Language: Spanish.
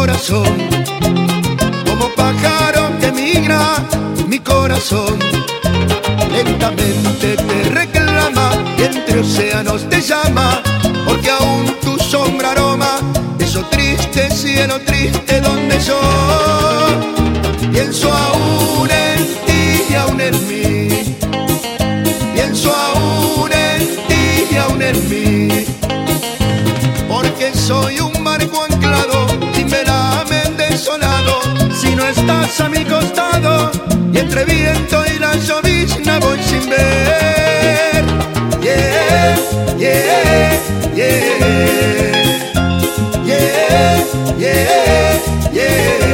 corazón, como pájaro que migra mi corazón. Lentamente te reclama y entre océanos te llama, porque aún tu sombra aroma eso triste cielo triste donde yo pienso aún en ti y aún en mí. Pienso aún en ti y aún en mí, porque soy un barco anclado sin velamen desolado. Si no estás a mi costado y entre viento y la llovizna voy sin ver. Yeah, yeah, yeah, yeah, yeah, yeah.